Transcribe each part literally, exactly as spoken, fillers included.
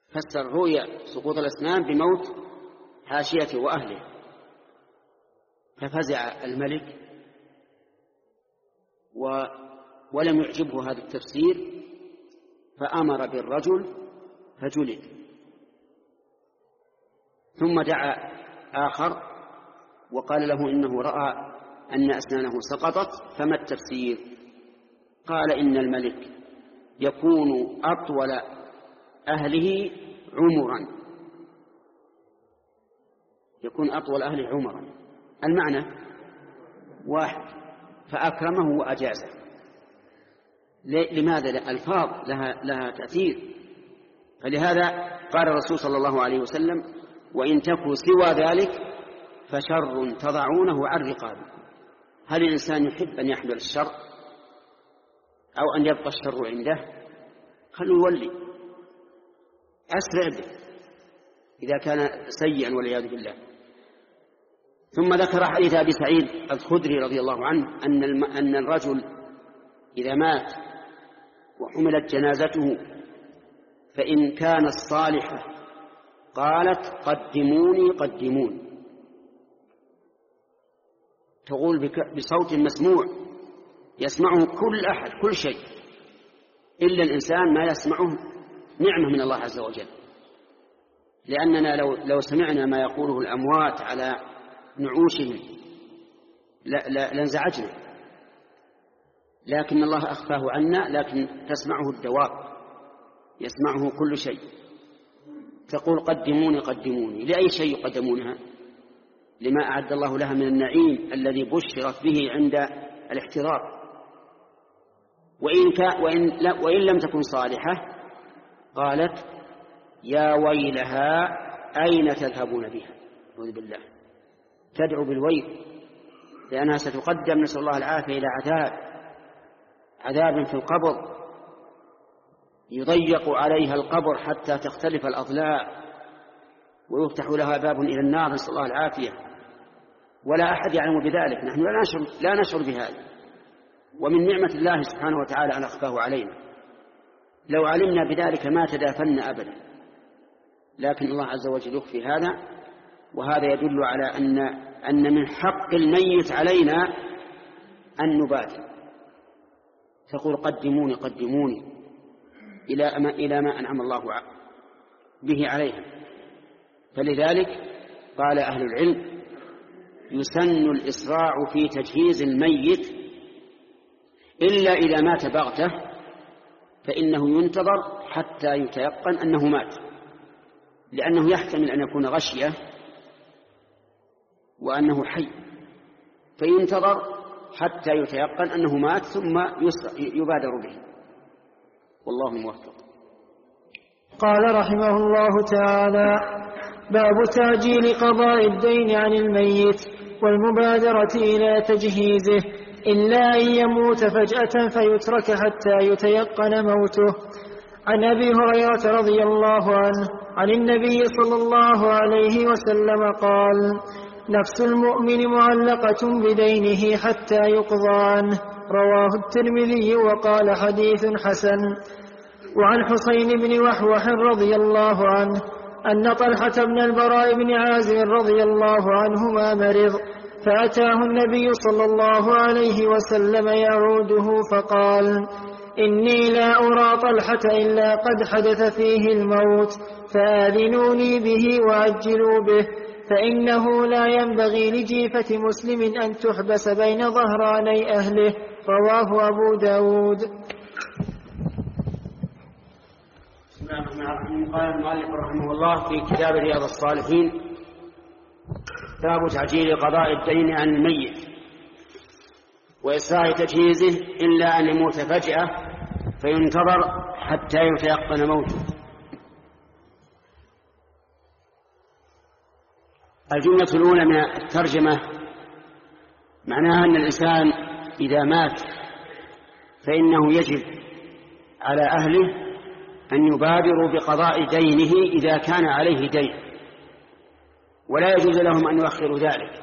فسر رؤيا سقوط الأسنان بموت حاشيته وأهله، ففزع الملك و ولم يعجبه هذا التفسير، فأمر بالرجل فجلد. ثم دعا آخر وقال له إنه رأى أن أسنانه سقطت، فما التفسير؟ قال إن الملك يكون أطول أهله عمرا، يكون أطول أهله عمرا، المعنى واحد، فأكرمه وأجازه. لماذا؟ الألفاظ لها, لها تأثير. فلهذا قال الرسول صلى الله عليه وسلم: وإن تكوا سوى ذلك فشر تضعونه عن رقابكم. هل الإنسان يحب أن يحمل الشر أو أن يبقى الشر عنده؟ خلوا يولي، أسرع به إذا كان سيئا والعياذ بالله. ثم ذكر حديث أبي سعيد الخدري رضي الله عنه أن أن الرجل إذا مات وحملت جنازته فإن كانت صالحة قالت: قدموني قدموني، تقول بصوت مسموع يسمعه كل أحد كل شيء، إلا الإنسان ما يسمعه نعمة من الله عز وجل. لأننا لو, لو سمعنا ما يقوله الأموات على نعوشهم لانزعجنا، لكن الله أخفاه عنا، لكن تسمعه الدواب، يسمعه كل شيء. تقول: قدموني قدموني، لأي شيء يقدمونها؟ لما أعد الله لها من النعيم الذي بشرت به عند الاحتضار. وإن, كا وإن, وإن لم تكن صالحة قالت: يا ويلها أين تذهبون بها؟ أعوذ بالله، تدعو بالويل، لأنها ستقدم نسأل الله العافية إلى عذاب عذاب في القبر، يضيق عليها القبر حتى تختلف الأضلاع ويفتح لها باب إلى النار، نسأل الله العافية، ولا أحد يعلم بذلك، نحن لا نشعر, لا نشعر بهذا، ومن نعمة الله سبحانه وتعالى أن أخفاه علينا. لو علمنا بذلك ما تدافن أبدا، لكن الله عز وجل يخفي هذا، وهذا يدل على أن, أن من حق الميت علينا أن نبادر. تقول: قدموني قدموني إلى ما, إلى ما أنعم الله به عليها. فلذلك قال أهل العلم: يسن الإسراع في تجهيز الميت إلا إذا مات بغتة، فإنه ينتظر حتى يتيقن أنه مات، لأنه يحتمل أن يكون غشية وأنه حي، فينتظر حتى يتيقن أنه مات ثم يبادر به، والله موفق. قال رحمه الله تعالى: باب تعجيل قضاء الدين عن الميت والمبادرة إلى تجهيزه، إلا أن يموت فجأة فيترك حتى يتيقن موته. عن أبي هريرة رضي الله عنه عن النبي صلى الله عليه وسلم قال: نفس المؤمن معلقة بدينه حتى يقضى عنه، رواه الترمذي وقال: حديث حسن. وعن حسين بن وحوح رضي الله عنه أن طلحة بن البراء بن عازب رضي الله عنهما مرض، فأتاه النبي صلى الله عليه وسلم يعوده فقال: إني لا أرى طلحة إلا قد حدث فيه الموت، فآذنوني به وعجلوا به، فإنه لا ينبغي لجيفة مسلم أن تحبس بين ظهراني أهله. رواه أبو داود. قال المؤلف رحمه الله في كتاب رياض الصالحين: باب تعجيل قضاء الدين عن الميت وإسراع تجهيزه إلا أن يموت فجأة فينتظر حتى يتيقن موته. الجملة الأولى من الترجمة معناها أن الإنسان إذا مات فإنه يجب على أهله أن يبادروا بقضاء دينه إذا كان عليه دين، ولا يجوز لهم أن يؤخروا ذلك،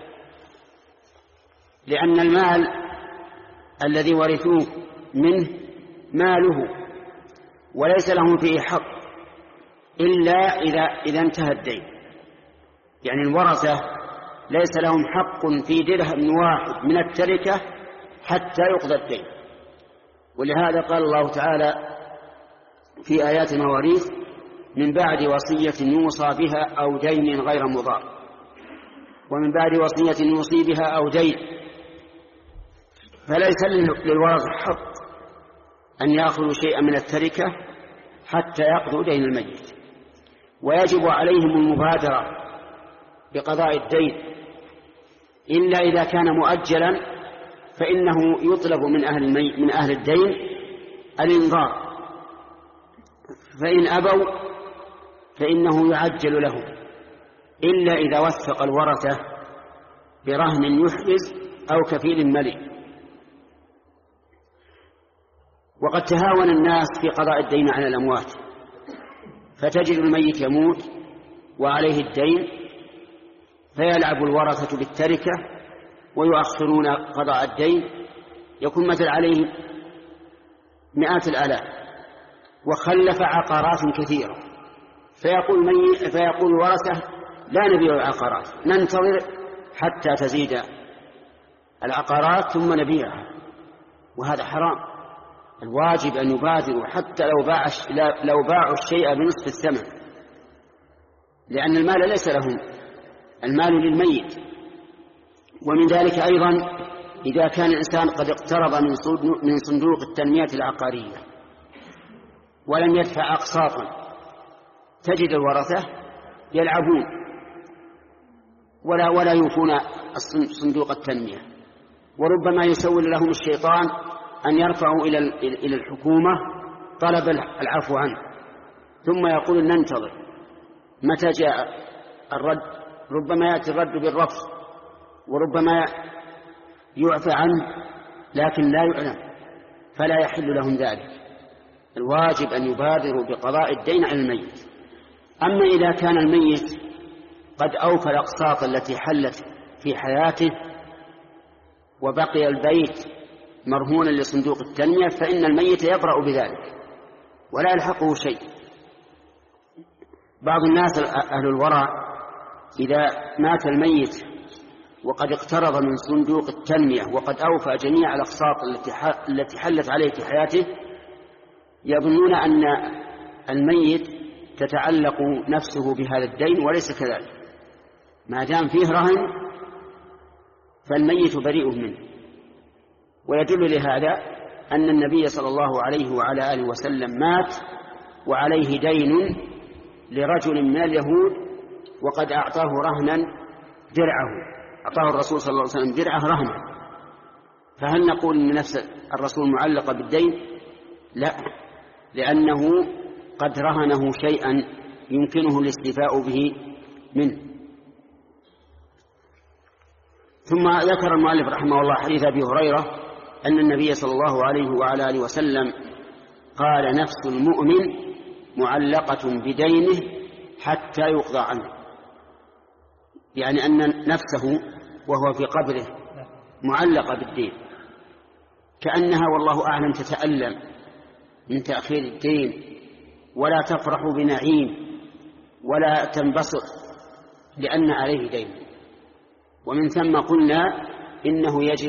لأن المال الذي ورثوه منه ماله وليس لهم فيه حق، إلا إذا, إذا انتهى الدين. يعني الورثة ليس لهم حق في درهم واحد من التركة حتى يقضى الدين. ولهذا قال الله تعالى في آيات المواريث: من بعد وصية يوصى بها أو دين غير مضار، ومن بعد وصية يوصي بها أو دين. فليس للورثة حق أن يأخذوا شيئا من التركة حتى يقضوا دين الميت، ويجب عليهم المبادرة بقضاء الدين، إلا إذا كان مؤجلا فإنه يطلب من أهل, المي... من أهل الدين الإنظار، فإن أبوا فإنه يعجل لهم، إلا إذا وثق الورثة برهن يحرز أو كفيل ملي. وقد تهاون الناس في قضاء الدين على الأموات، فتجد الميت يموت وعليه الدين فيلعب الورثة بالتركة ويؤخرون قضاء الدين، يكون مثل عليه مئات الآلاف وخلف عقارات كثيرة، فيقول, فيقول الورثة: لا نبيع العقارات، ننتظر حتى تزيد العقارات ثم نبيعها، وهذا حرام. الواجب أن يبادروا حتى لو باع لو باعوا الشيء بنصف الثمن، لأن المال ليس لهم، المال للميت. ومن ذلك أيضا إذا كان الإنسان قد اقترض من صندوق التنمية العقارية ولم يدفع أقساطا، تجد الورثة يلعبون ولا ولا يوفون صندوق التنمية، وربما يسول لهم الشيطان أن يرفعوا إلى إلى الحكومة طلب العفو عنه، ثم يقول ننتظر متى جاء الرد، ربما يأتي الرد بالرفض وربما يعفى عنه لكن لا يعلم، فلا يحل لهم ذلك. الواجب أن يبادروا بقضاء الدين عن الميت. أما إذا كان الميت قد أوفى الأقساط التي حلت في حياته وبقي البيت مرهونا لصندوق التنمية، فإن الميت يبرأ بذلك ولا يلحقه شيء. بعض الناس أهل الورع إذا مات الميت وقد اقترض من صندوق التنمية وقد أوفى جميع الأقساط التي حلت عليه في حياته، يظنون أن الميت تتعلق نفسه بهذا الدين، وليس كذلك. ما دام فيه رهن فالميت بريء منه. ويدل لهذا أن النبي صلى الله عليه وعلى آله وسلم مات وعليه دين لرجل من اليهود وقد أعطاه رهنا درعه، أعطاه الرسول صلى الله عليه وسلم درعه رهنا، فهل نقول أن نفس الرسول معلقة بالدين؟ لا، لأنه قد رهنه شيئا يمكنه الاستيفاء به منه. ثم ذكر المؤلف رحمه الله حديث أبي هريرة أن النبي صلى الله عليه وعلى آله وسلم قال: نفس المؤمن معلقة بدينه حتى يقضى عنه، يعني أن نفسه وهو في قبره معلقة بالدين، كأنها والله أعلم تتألم من تأخير الدين ولا تفرح بنعيم ولا تنبسط لأن عليه دين. ومن ثم قلنا إنه يجب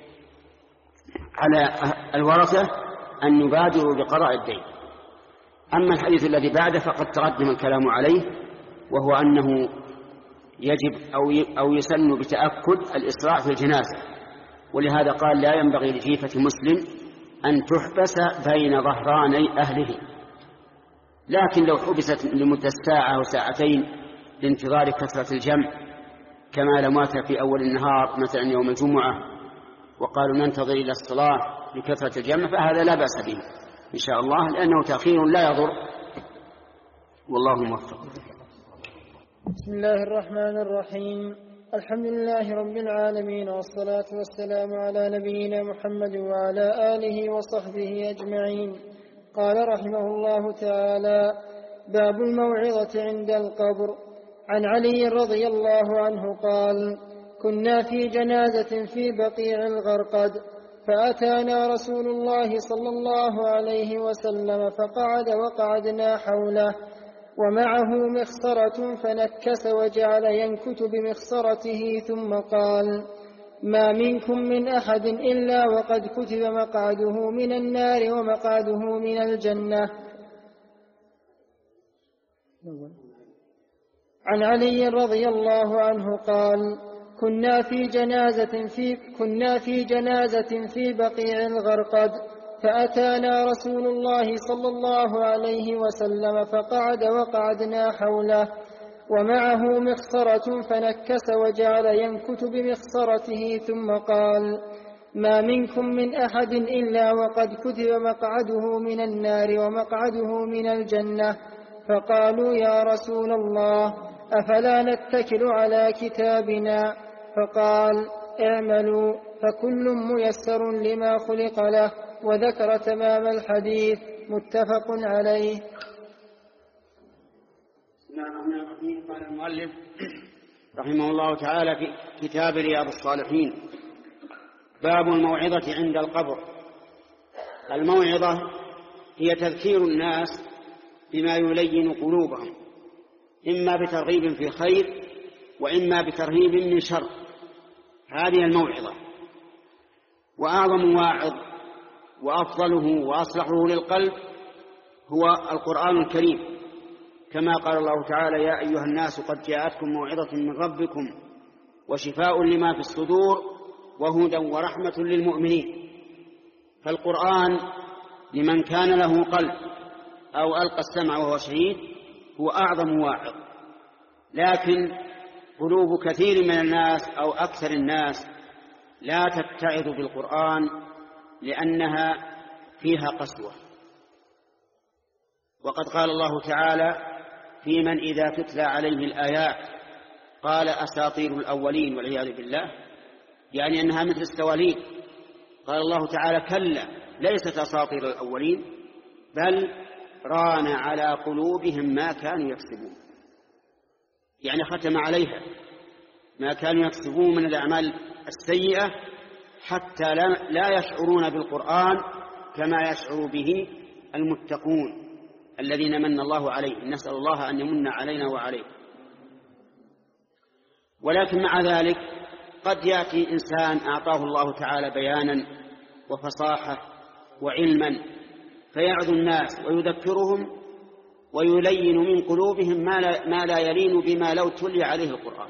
على الورثة أن يبادروا بقضاء الدين. أما الحديث الذي بعده فقد تقدم الكلام عليه، وهو أنه يجب أو يسن بتأكد الإسراع في الجنازة، ولهذا قال: لا ينبغي لجيفة مسلم أن تحبس بين ظهراني أهله، لكن لو حبست لمدة ساعة أو ساعتين لانتظار كثرة الجمع، كما لو مات في أول النهار مثلا يوم الجمعة وقالوا ننتظر إلى الصلاة لكثرة الجمع، فهذا لا بأس به إن شاء الله، لأنه تأخير لا يضر، والله موفق. بسم الله الرحمن الرحيم. الحمد لله رب العالمين، والصلاة والسلام على نبينا محمد وعلى آله وصحبه أجمعين. قال رحمه الله تعالى: باب الموعظة عند القبر. عن علي رضي الله عنه قال: كنا في جنازة في بقيع الغرقد، فأتانا رسول الله صلى الله عليه وسلم فقعد وقعدنا حوله، ومعه مخصرة فنكس وجعل ينكت بمخصرته ثم قال: ما منكم من أحد إلا وقد كتب مقعده من النار ومقعده من الجنة. عن علي رضي الله عنه قال: كنا في جنازة في كنا في جنازة في بقيع الغرقد، فأتانا رسول الله صلى الله عليه وسلم فقعد وقعدنا حوله، ومعه مخصرة فنكس وجعل ينكت بمخصرته ثم قال: ما منكم من أحد إلا وقد كتب مقعده من النار ومقعده من الجنة. فقالوا: يا رسول الله، أفلا نتكل على كتابنا؟ فقال: اعملوا فكل ميسر لما خلق له، وذكر تمام الحديث. متفق عليه. بسم الله الرحمن الرحيم. قال المؤلف رحمه الله تعالى في كتاب رياض الصالحين: باب الموعظة عند القبر. الموعظة هي تذكير الناس بما يلين قلوبهم، إما بترغيب في خير وإما بترهيب من شر. هذه الموعظة. وأعظم واعظ وأفضله وأصلحه للقلب هو القرآن الكريم، كما قال الله تعالى: يا أيها الناس قد جاءتكم موعظة من ربكم وشفاء لما في الصدور وهدى ورحمة للمؤمنين. فالقرآن لمن كان له قلب أو ألقى السمع وهو شهيد هو أعظم واعظ. لكن قلوب كثير من الناس أو أكثر الناس لا تتعظ بالقرآن لأنها فيها قسوة. وقد قال الله تعالى في من إذا تتلى عليه الآيات قال أساطير الأولين والعياذ بالله، يعني أنها مثل السواليف. قال الله تعالى: كلا ليست أساطير الأولين بل ران على قلوبهم ما كانوا يكسبون، يعني ختم عليها ما كانوا يكسبون من الأعمال السيئة حتى لا يشعرون بالقرآن كما يشعر به المتقون الذين من الله عليهم. نسأل الله أن يمن علينا وعليكم. ولكن مع ذلك قد يأتي إنسان أعطاه الله تعالى بيانا وفصاحة وعلما فيعظ الناس ويذكرهم ويلين من قلوبهم ما لا يلين بما لو تلي عليه القرآن،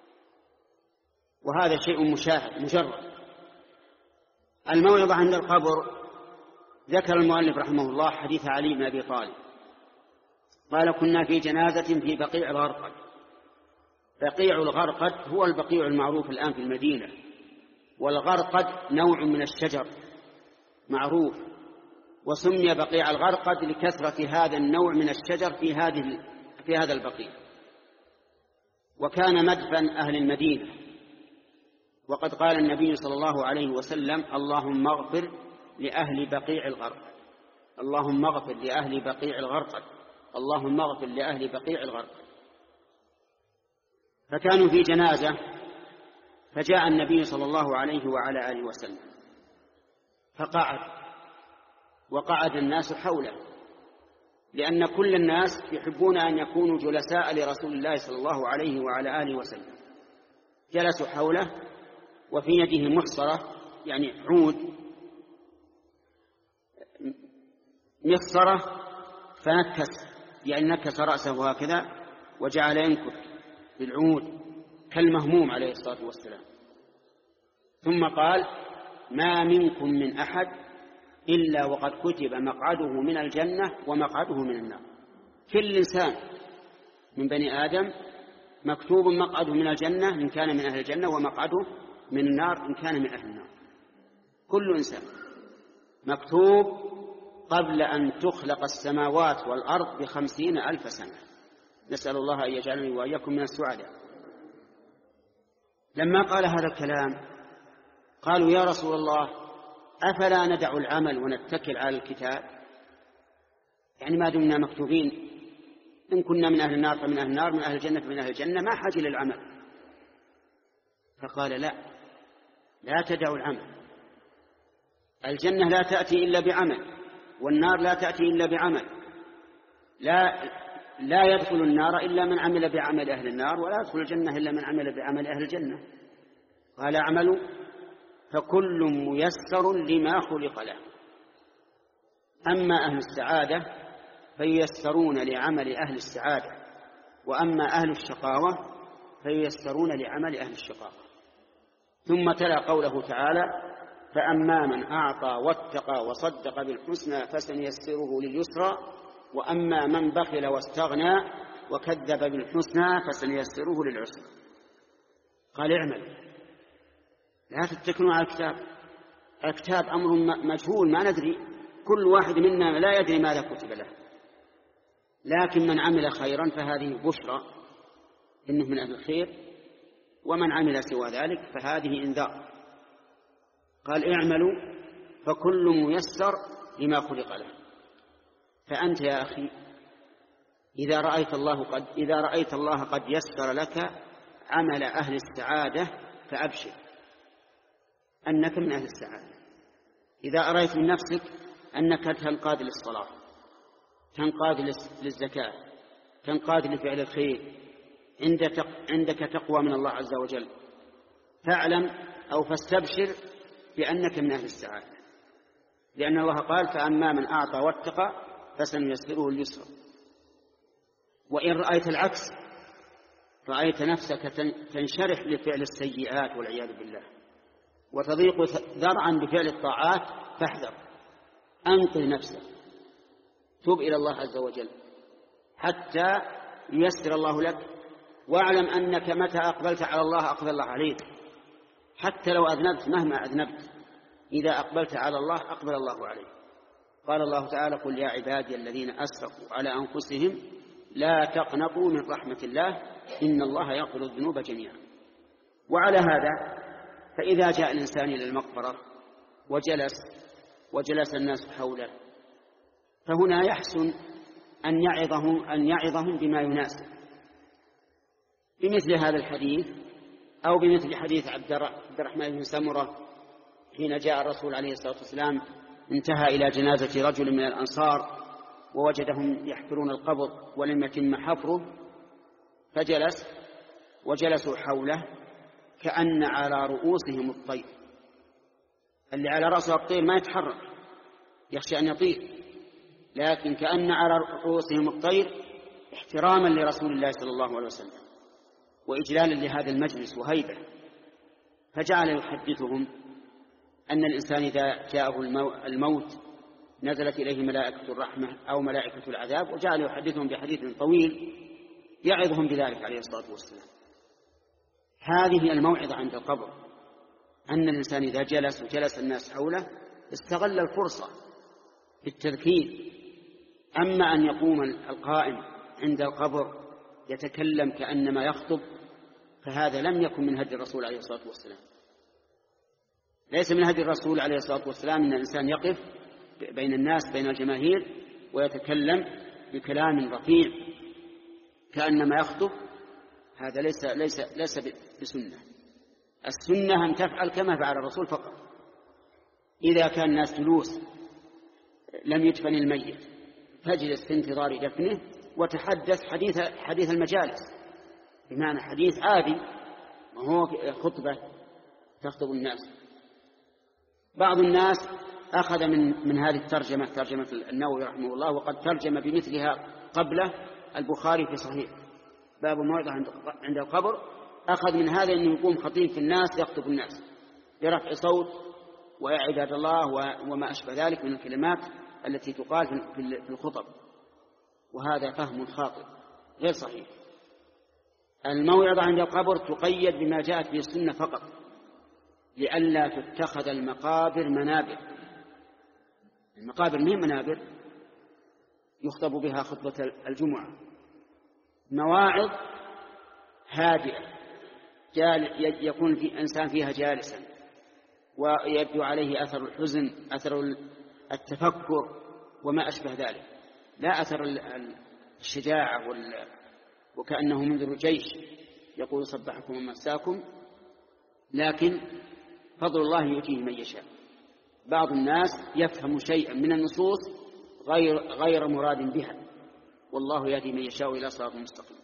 وهذا شيء مشاهد مجرد. الموعظة عند القبر، ذكر المؤلف رحمه الله حديث علي بن أبي طالب قال: كنا في جنازة في بقيع الغرقد. بقيع الغرقد هو البقيع المعروف الآن في المدينة، والغرقد نوع من الشجر معروف، وسمي بقيع الغرقد لكثرة هذا النوع من الشجر في هذه في هذا البقيع. وكان مدفن أهل المدينة، وقد قال النبي صلى الله عليه وسلم: اللهم اغفر لأهل بقيع الغرقد، اللهم اغفر لأهل بقيع الغرقد، اللهم اغفر لأهل بقيع الغرقد. فكانوا في جنازة، فجاء النبي صلى الله عليه وعلى آله وسلم فقعد، وقعد الناس حوله، لأن كل الناس يحبون أن يكونوا جلساء لرسول الله صلى الله عليه وعلى آله وسلم. جلسوا حوله وفي يده محصرة، يعني عود مخصرة، فنكس، يعني نكس رأسه هكذا وجعل ينكت بالعود كالمهموم عليه الصلاة والسلام. ثم قال: ما منكم من أحد إلا وقد كتب مقعده من الجنة ومقعده من النار. كل إنسان من بني آدم مكتوب مقعده من الجنة إن كان من أهل الجنة، ومقعده من النار إن كان من أهل النار. كل إنسان مكتوب قبل أن تخلق السماوات والأرض بخمسين ألف سنة. نسأل الله أن يجعلني وإياكم من السعداء. لما قال هذا الكلام قالوا: يا رسول الله، أفلا ندع العمل ونتكل على الكتاب؟ يعني ما دمنا مكتوبين، إن كنا من أهل النار فمن أهل النار، من أهل الجنة فمن أهل الجنة، ما حاجة للعمل. فقال: لا لا تدعوا العمل. الجنة لا تأتي إلا بعمل، والنار لا تأتي إلا بعمل. لا لا يدخل النار إلا من عمل بعمل أهل النار، ولا يدخل الجنة إلا من عمل بعمل أهل الجنة. قال اعملوا فكل ميسر لما خلق له. أما أهل السعادة فييسرون لعمل أهل السعادة، وأما أهل الشقاوة فييسرون لعمل أهل الشقاوة. ثم تلا قوله تعالى: فأما من أعطى واتقى وصدق بالحسنى فسنيسره لليسرى، وأما من بخل واستغنى وكذب بالحسنى فسنيسره للعسرى. قال اعمل، لا تتكلوا على الكتاب. الكتاب أمر مجهول ما ندري، كل واحد منا لا يدري ماذا كتب له، لكن من عمل خيرا فهذه بشرى إنه من أهل الخير، ومن عمل سوى ذلك فهذه إنذار. قال اعملوا فكل ميسر لما خلق له. فأنت يا أخي إذا رأيت الله قد إذا رأيت الله قد يسر لك عمل أهل السعادة فأبشر أنك من أهل السعادة. إذا أرأيت من نفسك أنك تنقاد للصلاة، تنقاد للزكاة، تنقاد لفعل الخير، عندك تقوى من الله عز وجل، فاعلم أو فاستبشر بأنك من أهل السعادة، لأن الله قال: فأما من أعطى واتقى فسنيسره اليسرى. وإن رأيت العكس، رأيت نفسك تنشرح لفعل السيئات والعياذ بالله وتضيق ذرعا بفعل الطاعات، فاحذر، أنقذ نفسك، توب إلى الله عز وجل حتى ييسر الله لك، واعلم أنك متى أقبلت على الله أقبل الله عليك. حتى لو أذنبت مهما أذنبت، إذا أقبلت على الله أقبل الله عليك. قال الله تعالى: قل يا عبادي الذين أسرفوا على أنفسهم لا تقنطوا من رحمة الله إن الله يغفر الذنوب جميعا. وعلى هذا فإذا جاء الإنسان إلى المقبرة وجلس وجلس الناس حوله، فهنا يحسن أن يعظهم أن يعظهم بما يناسب، بمثل هذا الحديث أو بمثل حديث عبد الرحمن بن سمرة حين جاء الرسول عليه الصلاة والسلام انتهى إلى جنازة رجل من الأنصار ووجدهم يحفرون القبر ولم يتم حفره، فجلس وجلسوا حوله كأن على رؤوسهم الطير. اللي على رأسه الطير ما يتحرك، يخشى أن يطير، لكن كأن على رؤوسهم الطير احتراما لرسول الله صلى الله عليه وسلم وإجلالا لهذا المجلس وهيبة. فجعل يحدثهم أن الإنسان إذا جاءه الموت نزلت إليه ملائكة الرحمة أو ملائكة العذاب، وجعل يحدثهم بحديث طويل يعظهم بذلك عليه الصلاة والسلام. هذه الموعظة عند القبر، أن الإنسان إذا جلس وجلس الناس حوله استغل الفرصة بالتذكير. أما أن يقوم القائم عند القبر يتكلم كأنما يخطب، فهذا لم يكن من هدي الرسول عليه الصلاة والسلام. ليس من هدي الرسول عليه الصلاة والسلام أن الإنسان يقف بين الناس بين الجماهير ويتكلم بكلام رفيع كأنما يخطب، هذا ليس ليس ليس بسنة. السنة أن تفعل كما فعل الرسول فقط. إذا كان الناس جلوس لم يدفن الميت فاجلس في انتظار دفنه وتحدث حديث حديث المجالس، بمعنى حديث عادي ما هو خطبة تخطب الناس. بعض الناس أخذ من من هذه الترجمة ترجمة النووي رحمه الله، وقد ترجم بمثلها قبله البخاري في صحيح باب الموعظة عند القبر. أخذ من هذا أنه يقوم خطيب في الناس يخطب الناس برفع صوت ويا عباد الله وما أشبه ذلك من الكلمات التي تقال في الخطب، وهذا فهم خاطئ غير صحيح. الموعظة عند القبر تقيد بما جاءت به السنة فقط، لئلا تتخذ المقابر منابر. المقابر مين منابر يخطب بها خطبة الجمعة، مواعظ هادئة يكون في إنسان فيها جالسا ويبدو عليه أثر الحزن أثر التفكر وما أشبه ذلك، لا أثر الشجاعة وكأنه منذر جيش يقول صبحكم ومساكم، لكن فضل الله يؤتيه من يشاء. بعض الناس يفهم شيئا من النصوص غير غير مراد بها، والله يهدي من يشاء إلى صراط مستقيم.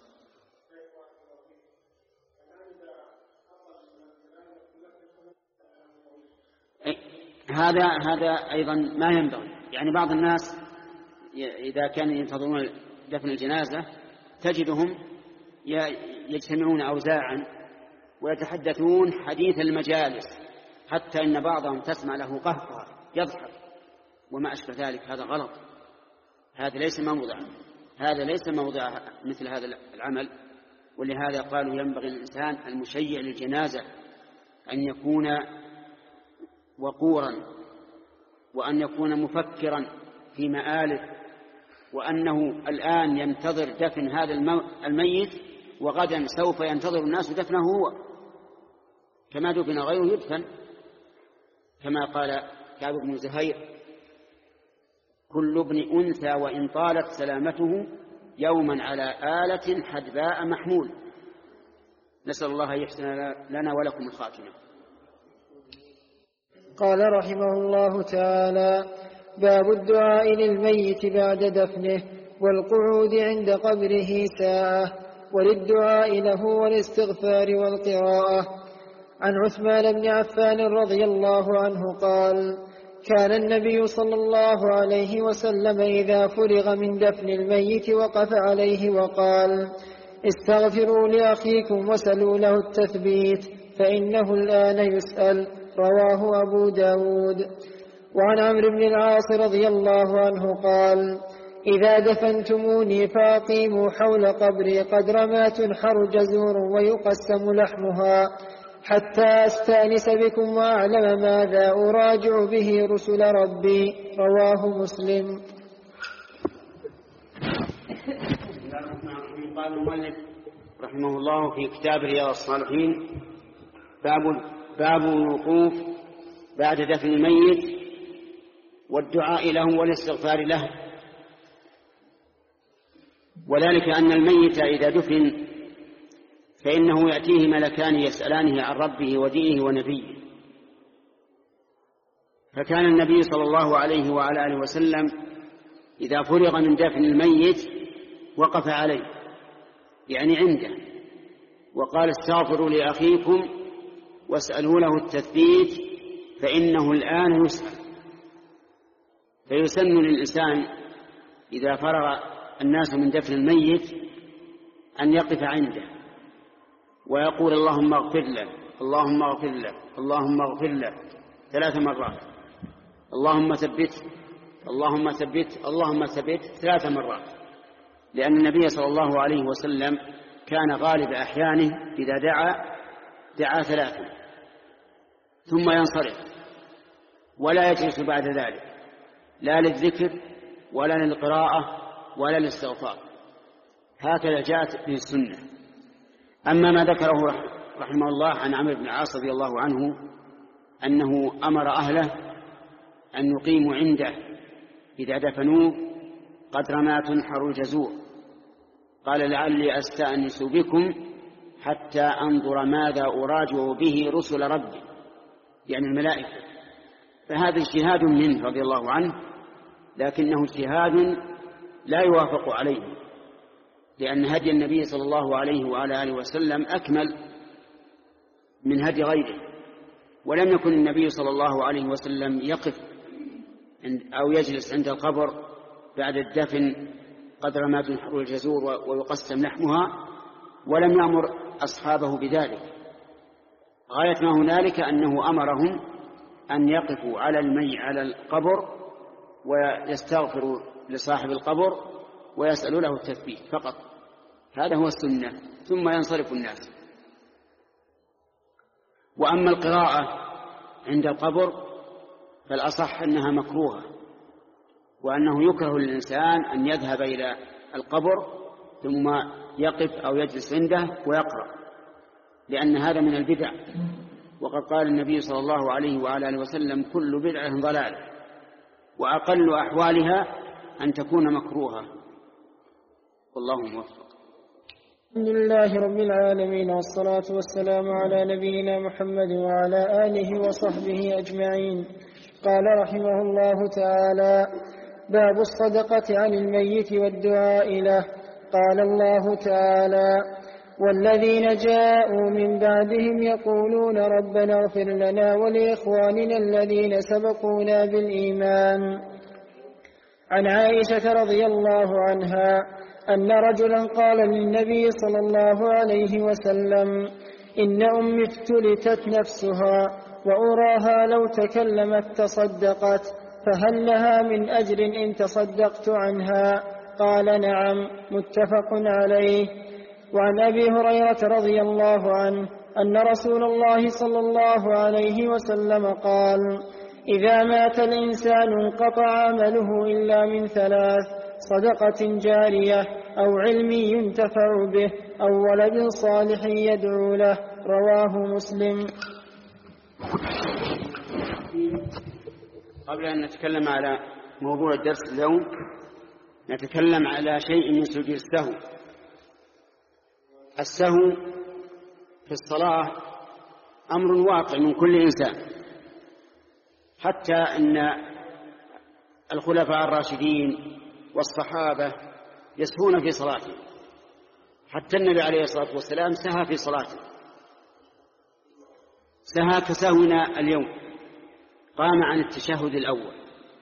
هذا هذا أيضا ما ينبغي. يعني بعض الناس إذا كانوا ينتظرون دفن الجنازة تجدهم يجتمعون أوزاعا ويتحدثون حديث المجالس، حتى إن بعضهم تسمع له قهقه يضحك وما أشبه ذلك. هذا غلط، هذا ليس موضع هذا ليس موضع مثل هذا العمل. ولهذا قالوا ينبغي الإنسان المشيع للجنازة أن يكون وقورا، وأن يكون مفكرا في مآله، وأنه الآن ينتظر دفن هذا الميت وغدا سوف ينتظر الناس دفنه هو، كما دفن غيره يدفن، كما قال كعب بن زهير: كل ابن أنثى وإن طالت سلامته يوما على آلة حدباء محمول. نسأل الله يحسن لنا ولكم الخاتمة. قال رحمه الله تعالى: باب الدعاء للميت بعد دفنه والقعود عند قبره ساعة، وللدعاء له والاستغفار والقراءة. عن عثمان بن عفان رضي الله عنه قال: كان النبي صلى الله عليه وسلم إذا فرغ من دفن الميت وقف عليه وقال: استغفروا لأخيكم وسلوا له التثبيت فإنه الآن يسأل. رواه أبو داود. وعن عمرو بن العاص رضي الله عنه قال: إذا دفنتموني فأقيموا حول قبري قدر ما تنحر جزور ويقسم لحمها، حتى أستأنس بكم وأعلم ماذا أراجع به رسل ربي. رواه مسلم. قال المؤلف رحمه الله في كتاب رياض الصالحين: باب باب الوقوف بعد دفن الميت والدعاء له والاستغفار له. وذلك أن الميت إذا دفن فإنه يأتيه ملكان يسألانه عن ربه ودينه ونبيه. فكان النبي صلى الله عليه وعلى آله وسلم إذا فرغ من دفن الميت وقف عليه، يعني عنده، وقال: استغفروا لأخيكم واسألوا له التثبيت فإنه الآن يسأل. فيسن للإنسان إذا فرغ الناس من دفن الميت أن يقف عنده ويقول: اللهم اغفر له، اللهم اغفر له، اللهم اغفر له ثلاث مرات، اللهم ثبت، اللهم ثبت، اللهم ثبت ثلاث مرات. لأن النبي صلى الله عليه وسلم كان غالب أحيانه إذا دعا دعا ثلاثا ثم ينصرف ولا يجلس بعد ذلك، لا للذكر ولا للقراءة ولا للاستغفار. هكذا جاءت به السنة. أما ما ذكره رحمه الله عن عمرو بن العاص رضي الله عنه أنه أمر أهله أن يقيموا عنده إذا دفنوه قدر ما تنحر الجزور، قال: لعلي أستأنس بكم حتى أنظر ماذا أراجع به رسل ربي، يعني الملائكة. فهذا اجتهاد منه رضي الله عنه، لكنه اجتهاد لا يوافق عليه، لأن هدي النبي صلى الله عليه وعلى آله وسلم أكمل من هدي غيره. ولم يكن النبي صلى الله عليه وسلم يقف أو يجلس عند القبر بعد الدفن قدر ما تنحر الجزور ويقسم لحمها، ولم يأمر أصحابه بذلك. غاية ما هنالك أنه أمرهم أن يقفوا على المي على القبر ويستغفروا لصاحب القبر ويسألوا له التثبيت فقط. هذا هو السنة، ثم ينصرف الناس. وأما القراءة عند القبر فالأصح أنها مكروهة، وأنه يكره للإنسان أن يذهب إلى القبر ثم يقف أو يجلس عنده ويقرأ، لأن هذا من البدع. وقد قال النبي صلى الله عليه وعلى آله وسلم: كل بدعة ضلالة، وأقل أحوالها أن تكون مكروهة. والله موفق. الحمد لله رب العالمين، والصلاة والسلام على نبينا محمد وعلى آله وصحبه أجمعين. قال رحمه الله تعالى: باب الصدقة عن الميت والدعاء له. قال الله تعالى: والذين جاءوا من بعدهم يقولون ربنا اغفر لنا ولإخواننا الذين سبقونا بالإيمان. عن عائشة رضي الله عنها أن رجلا قال للنبي صلى الله عليه وسلم: إن أمي افتلتت نفسها وأراها لو تكلمت تصدقت، فهل لها من أجر إن تصدقت عنها؟ قال: نعم. متفق عليه. وعن أبي هريرة رضي الله عنه أن رسول الله صلى الله عليه وسلم قال: إذا مات الإنسان انقطع عمله إلا من ثلاث: صدقة جارية، أو علم ينتفع به، أو ولد صالح يدعو له. رواه مسلم. قبل أن نتكلم على موضوع الدرس اليوم نتكلم على شيء من سجود السهو. السهو في الصلاة أمر واقع من كل إنسان، حتى أن الخلفاء الراشدين والصحابة يسهون في صلاتهم، حتى النبي عليه الصلاة والسلام سهى في صلاته، سهى كسهونا اليوم، قام عن التشهد الأول،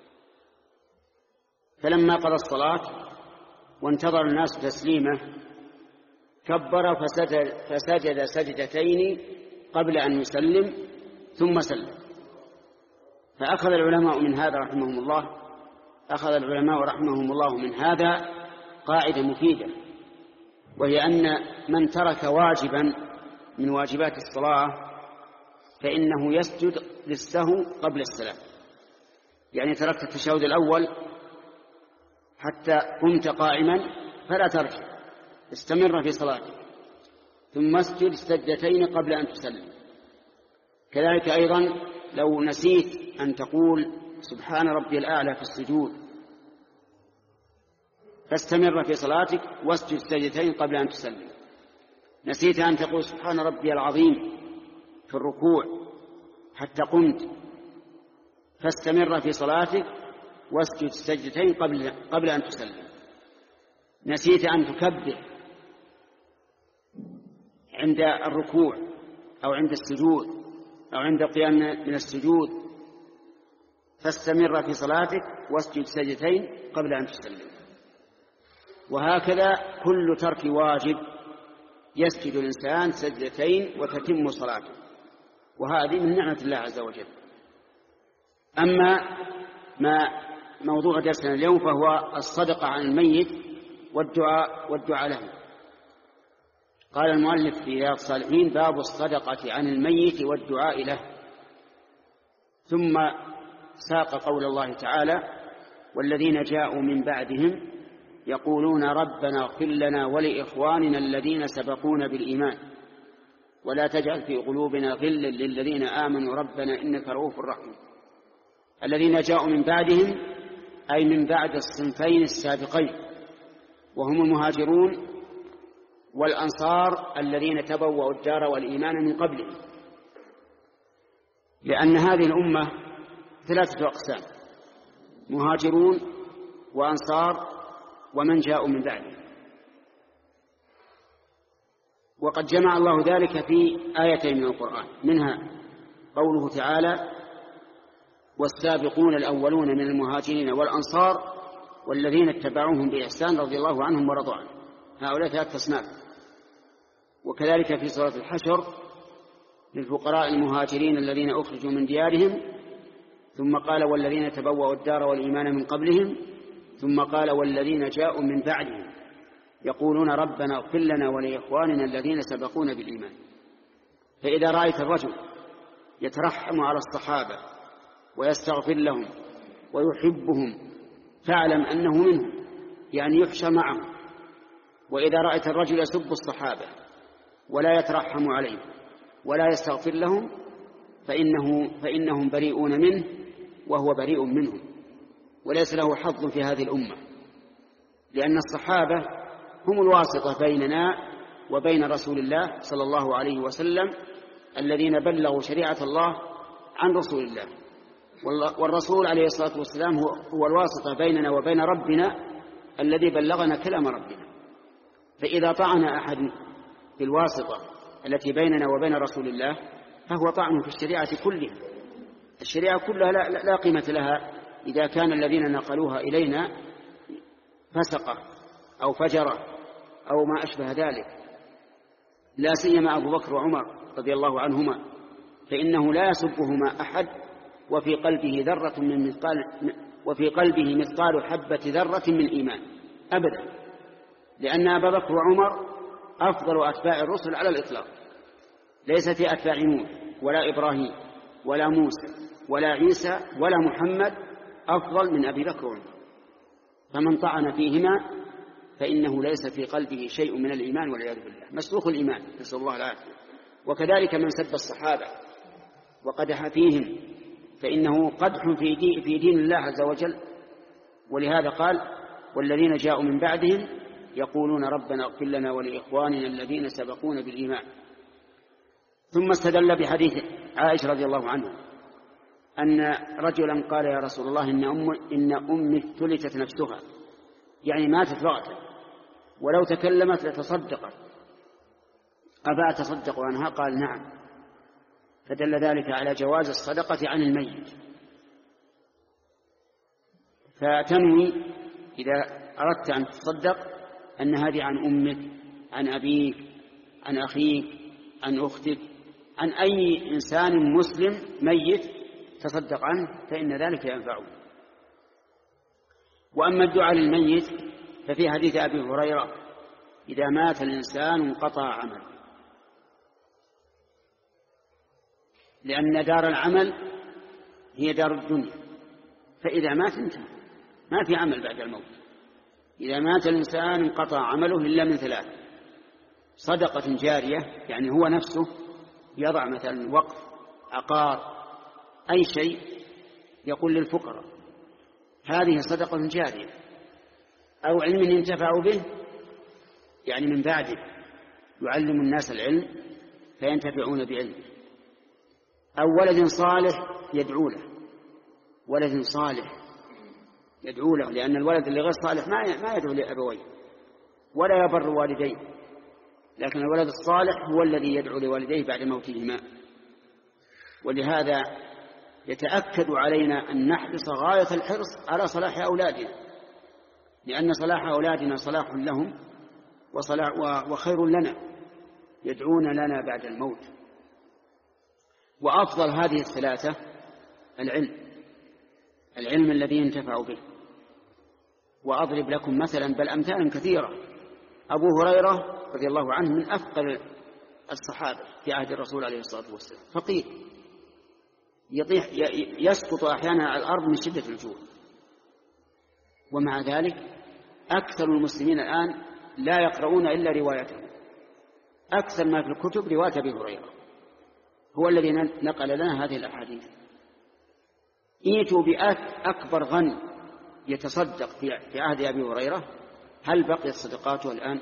فلما قضى الصلاة وانتظر الناس تسليمه كبر فسجد, فسجد سجدتين قبل أن يسلم ثم سلم. فأخذ العلماء من هذا رحمهم الله أخذ العلماء رحمهم الله من هذا قاعدة مفيدة، وهي أن من ترك واجبا من واجبات الصلاة فإنه يسجد للسهو قبل السلام. يعني تركت التشهد الأول حتى قمت قائما فلا ترجع، استمر في صلاتك، ثم اسجد سجدتين قبل أن تسلم. كذلك أيضا لو نسيت أن تقول سبحان ربي الأعلى في السجود فاستمر في صلاتك واسجد سجدتين قبل أن تسلم. نسيت أن تقول سبحان ربي العظيم في الركوع حتى قمت فاستمر في صلاتك واسجد سجدتين قبل, قبل أن تسلم. نسيت أن تكبر عند الركوع أو عند السجود أو عند القيام من السجود فاستمر في صلاتك واسجد سجدتين قبل أن تسلم. وهكذا كل ترك واجب يسجد الإنسان سجدتين وتتم صلاته، وهذه من نعمة الله عز وجل. أما ما موضوع درسنا اليوم فهو الصدقة عن الميت والدعاء والدعاء له. قال المؤلف في رياض الصالحين: باب الصدقة عن الميت والدعاء له. ثم ساق قول الله تعالى: والذين جاءوا من بعدهم يقولون ربنا اغفر لنا ولإخواننا الذين سبقونا بالإيمان ولا تجعل في قلوبنا غلا للذين آمنوا ربنا إنك رؤوف رحيم. الذين جاءوا من بعدهم أي من بعد الصنفين السابقين، وهم المهاجرون والأنصار الذين تبوأوا الدار والإيمان من قبلهم، لأن هذه الأمة ثلاثة أقسام: مهاجرون وأنصار ومن جاءوا من بعدهم. وقد جمع الله ذلك في آيتين من القرآن، منها قوله تعالى: والسابقون الأولون من المهاجرين والأنصار والذين اتبعوهم بإحسان رضي الله عنهم ورضوا عنه. هؤلاء ثلاثة أصناف. وكذلك في سورة الحشر: للفقراء المهاجرين الذين أخرجوا من ديارهم، ثم قال: والذين تبوأوا الدار والإيمان من قبلهم، ثم قال: والذين جاءوا من بعدهم يقولون ربنا اغفر لنا ولإخواننا الذين سبقونا بالإيمان. فإذا رأيت الرجل يترحم على الصحابة ويستغفر لهم ويحبهم فاعلم أنه منهم، يعني يحشى معهم. وإذا رأيت الرجل يسب الصحابة ولا يترحم عليهم ولا يستغفر لهم فإنه فإنهم بريئون منه وهو بريء منهم، وليس له حظ في هذه الأمة، لأن الصحابة هم الواسطة بيننا وبين رسول الله صلى الله عليه وسلم الذين بلغوا شريعة الله عن رسول الله. والرسول عليه الصلاة والسلام هو, هو الواسطة بيننا وبين ربنا الذي بلغنا كلام ربنا. فإذا طعن أحد في الواسطة التي بيننا وبين رسول الله فهو طعن في الشريعة كلها. الشريعة كلها لا, لا قيمة لها إذا كان الذين نقلوها إلينا فسقة أو فجرة أو ما أشبه ذلك، لا سيما أبو بكر وعمر رضي الله عنهما، فإنه لا يسبهما أحد وفي قلبه ذرة من مثقال وفي قلبه مثقال حبة ذرة من إيمان أبدا، لأن أبا بكر وعمر أفضل أتباع الرسل على الإطلاق، ليس في أتباع نوح ولا إبراهيم ولا موسى ولا عيسى ولا محمد أفضل من أبي بكر وعمر. فمن طعن فيهما فإنه ليس في قلبه شيء من الإيمان والعياذ بالله، مسلوخ الإيمان، نسأل الله العافية. وكذلك من سب الصحابة وقدح فيهم فإنه قدح في دين, في دين الله عز وجل. ولهذا قال: والذين جاءوا من بعدهم يقولون ربنا اغفر لنا ولإخواننا الذين سبقونا بالإيمان. ثم استدل بحديث عائشة رضي الله عنها أن رجلا قال: يا رسول الله إن, أم إن أمي افتلتت نفسها، يعني ماتت بغتة، ولو تكلمت لتصدقت، أفا أتصدق عنها؟ قال: نعم. فدل ذلك على جواز الصدقة عن الميت. فتنوي إذا أردت أن تصدق أن هذه عن أمك، عن أبيك، عن أخيك، عن أختك، عن أي إنسان مسلم ميت تصدق عنه، فإن ذلك ينفعه. وأما الدعاء للميت ففي حديث أبي هريرة: إذا مات الإنسان انقطع عمله، لأن دار العمل هي دار الدنيا، فإذا مات انتهى، ما في عمل بعد الموت. إذا مات الإنسان انقطع عمله إلا من ثلاث: صدقة جارية، يعني هو نفسه يضع مثلا وقف، عقار، أي شيء يقول للفقراء، هذه صدقة جارية. أو علم ينتفع به، يعني من بعده يعلم الناس العلم فينتفعون بعلمه. أو ولد صالح يدعو له، ولد صالح يدعو له، لأن الولد اللي غير صالح ما يدعو لأبويه ولا يبر والديه، لكن الولد الصالح هو الذي يدعو لوالديه بعد موتهما. ولهذا يتأكد علينا أن نحرص غاية الحرص على صلاح أولادنا، لأن صلاح أولادنا صلاح لهم وصلاح وخير لنا، يدعون لنا بعد الموت. وأفضل هذه الثلاثة العلم، العلم الذي ينتفع به. وأضرب لكم مثلا بل أمثالا كثيرة. أبو هريرة رضي الله عنه من أفقر الصحابة في عهد الرسول عليه الصلاة والسلام، فقير يطيح يسقط أحيانا على الأرض من شدة الجوع، ومع ذلك أكثر المسلمين الآن لا يقرؤون إلا روايته، أكثر ما في الكتب رواية أبي هريرة، هو الذي نقل لنا هذه الأحاديث. إيتوا بأكبر غني يتصدق في عهد أبي هريرة، هل بقيت صدقاته الآن؟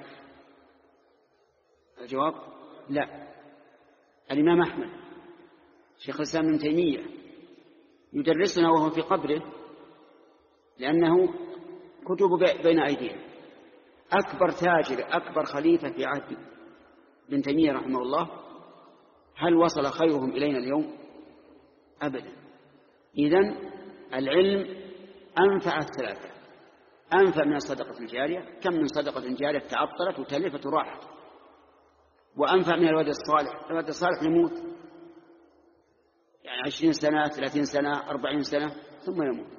الجواب لا. الإمام أحمد شيخ الإسلام ابن تيمية يدرسنا وهو في قبره، لأنه كتب بين أيدينا. أكبر تاجر، أكبر خليفة في عهد ابن تيمية رحمه الله، هل وصل خيرهم إلينا اليوم؟ أبدا. إذن العلم أنفع الثلاثة، أنفع من الصدقة الجارية، كم من صدقة جارية تعطلت وتلفت وراحت، وأنفع من الولد الصالح. الولد الصالح يموت يعني عشرين سنة، ثلاثين سنة، أربعين سنة ثم يموت.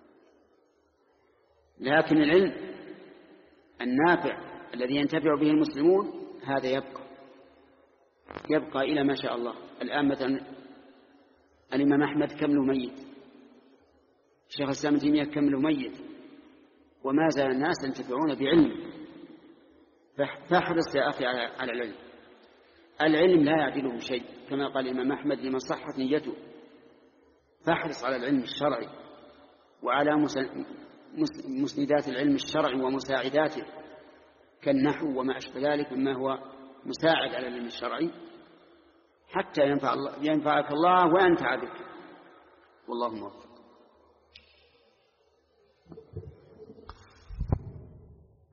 لكن العلم النافع الذي ينتفع به المسلمون هذا يبقى يبقى إلى ما شاء الله. الآن مثلا الإمام أحمد كم له ميت، الشيخ الإسلام ابن تيمية كم له ميت، وما زال الناس ينتفعون بعلم. فاحرص يا أخي على العلم. العلم لا يعدله شيء، كما قال الإمام أحمد لمن صحت نيته. فاحرص على العلم الشرعي وعلى مسندات العلم الشرعي ومساعداته كالنحو وما أشبه ذلك مما هو مساعد على العلم الشرعي، حتى ينفع الله ينفعك الله وينفع بك، والله موفق.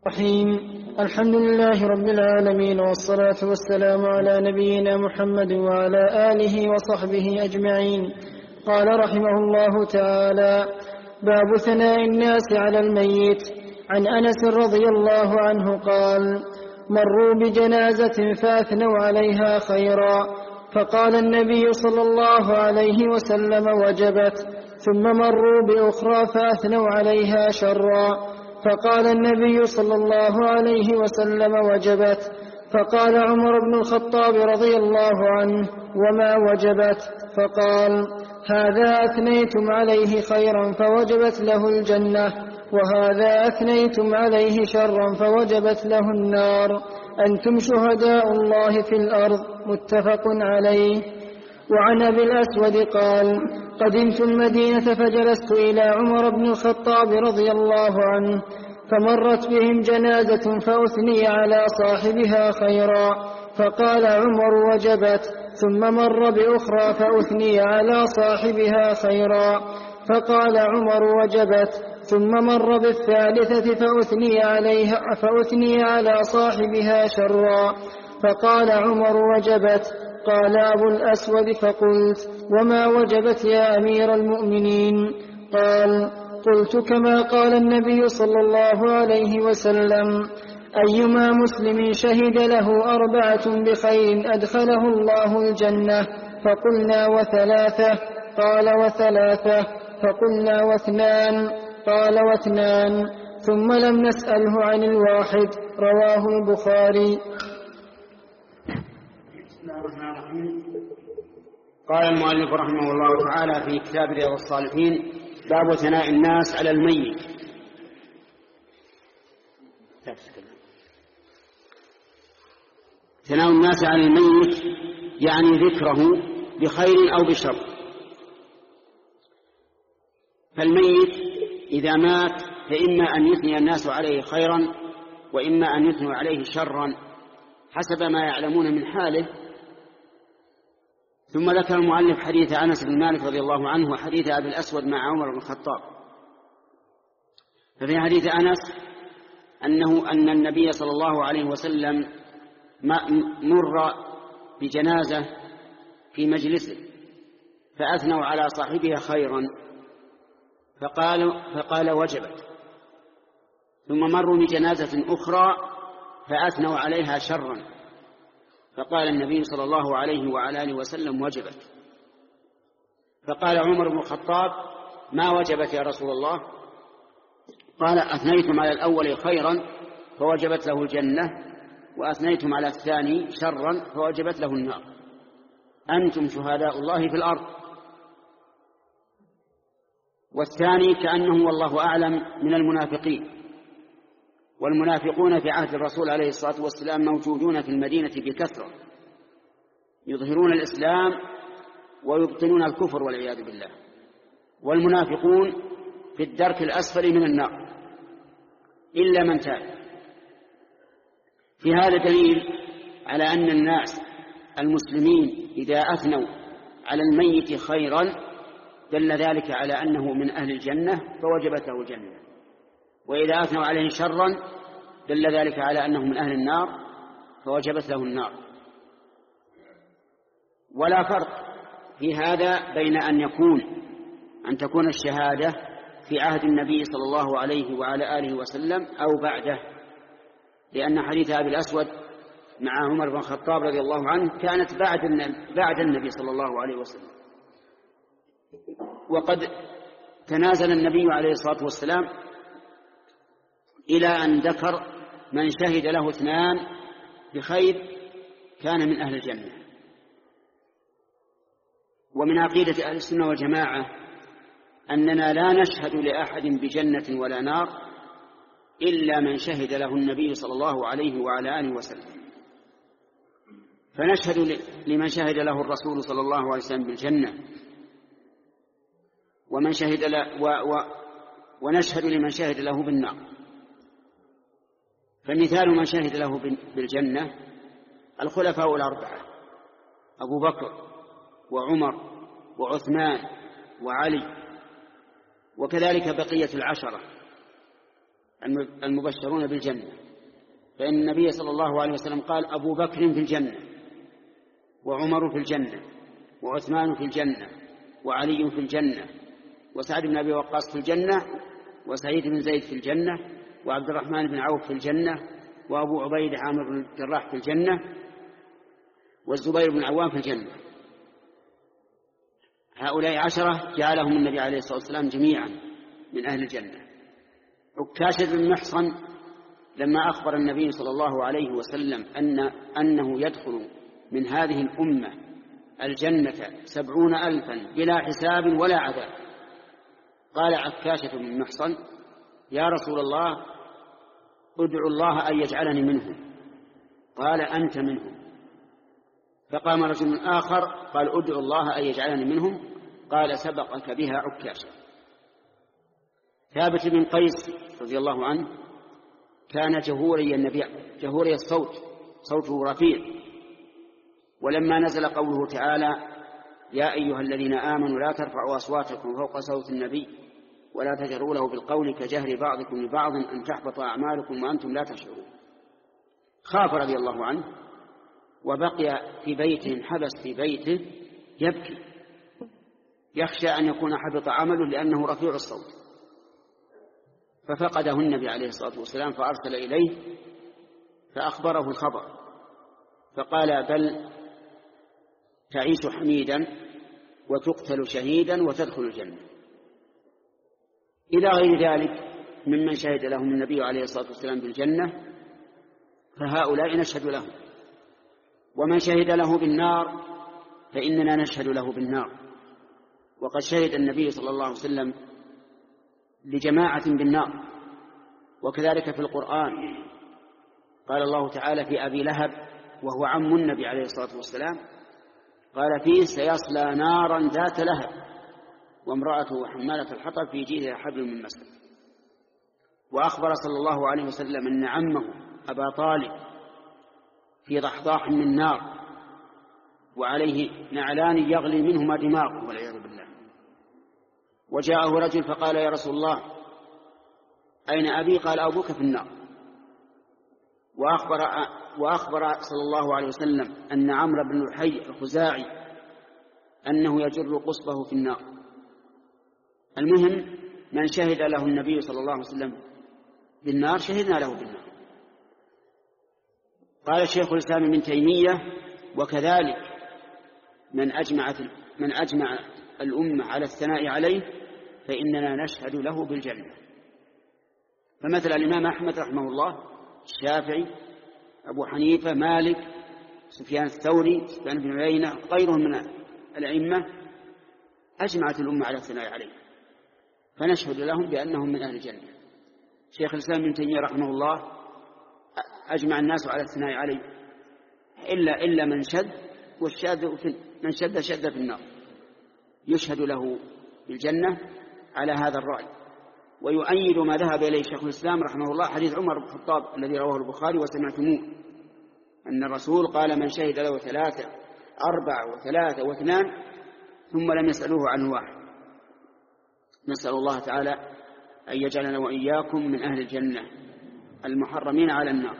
الرحيم. الحمد لله رب العالمين، والصلاة والسلام على نبينا محمد وعلى آله وصحبه أجمعين. قال رحمه الله تعالى: باب ثناء الناس على الميت. عن أنس رضي الله عنه قال: مروا بجنازة فأثنوا عليها خيرا، فقال النبي صلى الله عليه وسلم: وجبت. ثم مروا بأخرى فأثنوا عليها شرا، فقال النبي صلى الله عليه وسلم: وجبت. فقال عمر بن الخطاب رضي الله عنه: وما وجبت؟ فقال: هذا أثنيتم عليه خيرا فوجبت له الجنة، وهذا أثنيتم عليه شرا فوجبت له النار. أنتم شهداء الله في الأرض. متفق عليه. وعن أبي الأسود قال: قدمت المدينة فجلست إلى عمر بن الخطاب رضي الله عنه، فمرت بهم جنازة فأثني على صاحبها خيرا، فقال عمر: وجبت. ثم مر بأخرى فأثني على صاحبها خيرا، فقال عمر: وجبت. ثم مر بالثالثة فأثني عليها فأثني على صاحبها شرا، فقال عمر: وجبت. قال أبو الأسود: فقلت: وما وجبت يا أمير المؤمنين؟ قال: قلت: كما قال النبي صلى الله عليه وسلم: أيما مسلم شهد له أربعة بخير أدخله الله الجنة. فقلنا: وثلاثة؟ قال: وثلاثة. فقلنا: واثنان؟ قال: واثنان. ثم لم نسأله عن الواحد. رواه البخاري. قال المؤلف رحمه الله تعالى في كتاب رياض الصالحين: باب ثناء الناس على الميت. ثناء الناس على الميت يعني ذكره بخير أو بشر. فالميت إذا مات فإما أن يثني الناس عليه خيرا، وإما أن يثنوا عليه شرا حسب ما يعلمون من حاله. ثم ذكر المؤلف حديث أنس بن مالك رضي الله عنه وحديث أبي الأسود مع عمر بن الخطاب. ففي حديث أنس أنه أن النبي صلى الله عليه وسلم مر بجنازة في مجلسه فأثنوا على صاحبها خيرا، فقال, فقال: وجبت. ثم مروا بجنازة أخرى فأثنوا عليها شرا، فقال النبي صلى الله عليه وعلى آله وسلم: وجبت. فقال عمر بن الخطاب: ما وجبت يا رسول الله؟ قال: أثنيتم على الأول خيرا فوجبت له الجنة، وأثنيتم على الثاني شرا فوجبت له النار. أنتم شهداء الله في الأرض. والثاني كأنه والله أعلم من المنافقين، والمنافقون في عهد الرسول عليه الصلاة والسلام موجودون في المدينة بكثرة، يظهرون الإسلام ويبطنون الكفر والعياذ بالله. والمنافقون في الدرك الأسفل من النار إلا من تاب. في هذا دليل على أن الناس المسلمين إذا أثنوا على الميت خيرا دل ذلك على أنه من أهل الجنة فوجبت له الجنة، وإذا أثنوا عليه شرا دل ذلك على أنه من أهل النار فوجبت له النار. ولا فرق في هذا بين أن يكون أن تكون الشهادة في عهد النبي صلى الله عليه وعلى آله وسلم أو بعده، لأن حديث أبي الأسود مع عمر بن الخطاب رضي الله عنه كانت بعد بعد النبي صلى الله عليه وسلم. وقد تنازل النبي عليه الصلاة والسلام إلى أن ذكر من شهد له اثنان بخير كان من أهل الجنة. ومن عقيدة أهل السنة والجماعة أننا لا نشهد لأحد بجنة ولا نار إلا من شهد له النبي صلى الله عليه وعلى آله وسلم. فنشهد لمن شهد له الرسول صلى الله عليه وسلم بالجنة، ومن شهد له و و ونشهد لمن شهد له بالنار. فمثال من شهد له بالجنة الخلفاء الأربعة: أبو بكر وعمر وعثمان وعلي، وكذلك بقية العشرة المبشرون بالجنة، فإن النبي صلى الله عليه وسلم قال: أبو بكر في الجنة، وعمر في الجنة، وعثمان في الجنة، وعلي في الجنة، وسعد بن أبي وقاص في الجنة، وسعيد بن زيد في الجنة، وعبد الرحمن بن عوف في الجنة، وأبو عبيدة عامر بن الجراح في الجنة، والزبير بن عوام في الجنة. هؤلاء عشرة جعلهم النبي عليه الصلاة والسلام جميعا من أهل الجنة. عكاشة بن محصن لما أخبر النبي صلى الله عليه وسلم أن أنه يدخل من هذه الأمة الجنة سبعون ألفا بلا حساب ولا عذاب، قال عكاشة بن محصن: يا رسول الله، ادعو الله أن يجعلني منهم. قال: أنت منهم. فقام رجل آخر قال: ادعو الله أن يجعلني منهم. قال: سبقك بها عكاشة. ثابت بن قيس رضي الله عنه كان جهوري النبي، جهوري الصوت، صوته رفيع، ولما نزل قوله تعالى: يا أيها الذين آمنوا لا ترفعوا أصواتكم فوق صوت النبي ولا تجهروا له بالقول كجهر بعضكم لبعض أن تحبط أعمالكم وأنتم لا تشعرون، خاف رضي الله عنه وبقي في بيته، انحبس في بيته يبكي، يخشى أن يكون حبط عمله لأنه رفيع الصوت. ففقده النبي عليه الصلاة والسلام فأرسل إليه فأخبره الخبر، فقال: بل تعيش حميدا وتقتل شهيدا وتدخل الجنة. إلى غير ذلك ممن شهد لهم النبي عليه الصلاة والسلام بالجنة فهؤلاء نشهد لهم، ومن شهد له بالنار فإننا نشهد له بالنار. وقد شهد النبي صلى الله عليه وسلم لجماعة بالنار، وكذلك في القرآن قال الله تعالى في أبي لهب وهو عم النبي عليه الصلاة والسلام، قال فيه: سيصلى نارا ذات لهب وامرأته حمالة الحطب في جيدها حبل من مسد. وأخبر صلى الله عليه وسلم أن عمه أبا طالب في ضحضاح من نار وعليه نعلان يغلي منهما دماغه والعياذ بالله. وجاءه رجل فقال: يا رسول الله، أين أبي؟ قال: أبوك في النار. وأخبر, وأخبر صلى الله عليه وسلم أن عمرو بن لحي الخزاعي أنه يجر قصبه في النار. المهم من شهد له النبي صلى الله عليه وسلم بالنار شهدنا له بالنار. قال الشيخ الإسلام ابن تيمية: وكذلك من أجمعت من أجمع الأمة على الثناء عليه فإننا نشهد له بالجنة. فمثل الإمام أحمد رحمه الله، الشافعي، أبو حنيفة، مالك، سفيان الثوري، سفيان بن عيينة، غيرهم من الأئمة أجمعت الأمة على الثناء عليه، فنشهد لهم بأنهم من أهل الجنة. شيخ الإسلام ابن تيمية رحمه الله أجمع الناس على الثناء عليه إلا إلا من شد، والشاذ من شد شد في النار، يشهد له بالجنة على هذا الرأي. ويؤيد ما ذهب إليه شيخ الإسلام رحمه الله حديث عمر بن الخطاب الذي رواه البخاري وسمعتموه، أن الرسول قال: من شهد له ثلاثة أربعة وثلاثة واثنان ثم لم يسألوه عن واحد. نسأل الله تعالى أن يجعلنا وإياكم من أهل الجنة المحرمين على النار.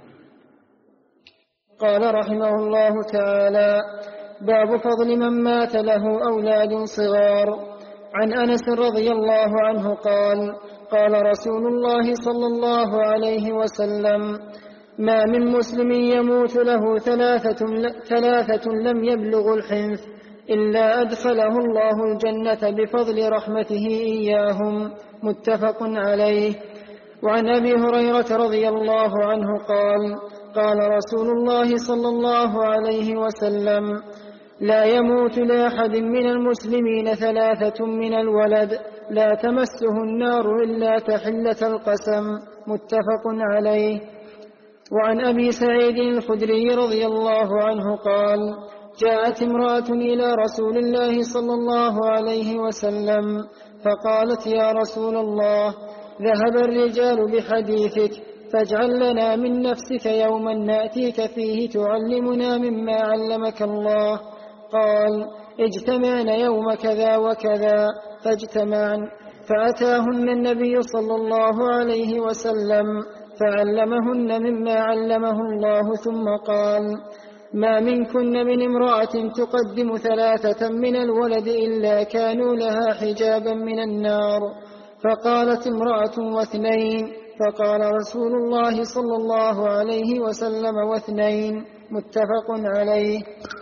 قال رحمه الله تعالى: باب فضل من مات له أولاد صغار. عن أنس رضي الله عنه قال: قال رسول الله صلى الله عليه وسلم: ما من مسلم يموت له ثلاثة, ثلاثة لم يبلغ الحنث إلا أدخله الله الجنة بفضل رحمته إياهم. متفق عليه. وعن أبي هريرة رضي الله عنه قال: قال رسول الله صلى الله عليه وسلم: لا يموت لأحد من المسلمين ثلاثة من الولد لا تمسه النار إلا تحلة القسم. متفق عليه. وعن أبي سعيد الخدري رضي الله عنه قال: جاءت امرأة إلى رسول الله صلى الله عليه وسلم فقالت: يا رسول الله، ذهب الرجال بحديثك، فاجعل لنا من نفسك يوما نأتيك فيه تعلمنا مما علمك الله. قال: اجتمعن يوم كذا وكذا، فاجتمعن، فأتاهن النبي صلى الله عليه وسلم فعلمهن مما علمه الله ثم قال: ما منكن من امرأة تقدم ثلاثة من الولد إلا كانوا لها حجابا من النار. فقالت امرأة: واثنين. فقال رسول الله صلى الله عليه وسلم: واثنين. متفق عليه.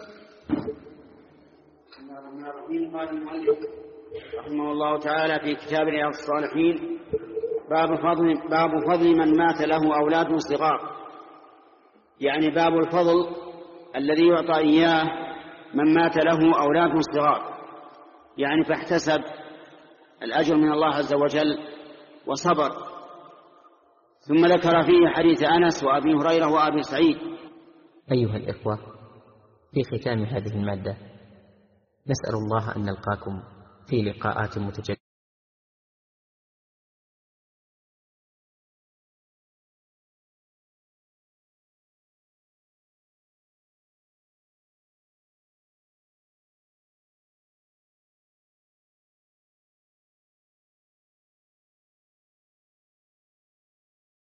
قال المؤلف رحمه الله تعالى في كتاب رياض الصالحين: باب فضل, باب فضل من مات له أولاد صغار، يعني باب الفضل الذي يعطى إياه من مات له أولاد صغار، يعني فاحتسب الأجر من الله عز وجل وصبر. ثم ذكر فيه حديث أنس وأبي هريرة وأبي سعيد. أيها الإخوة، في ختام هذه المادة نسأل الله أن نلقاكم في لقاءات متجددة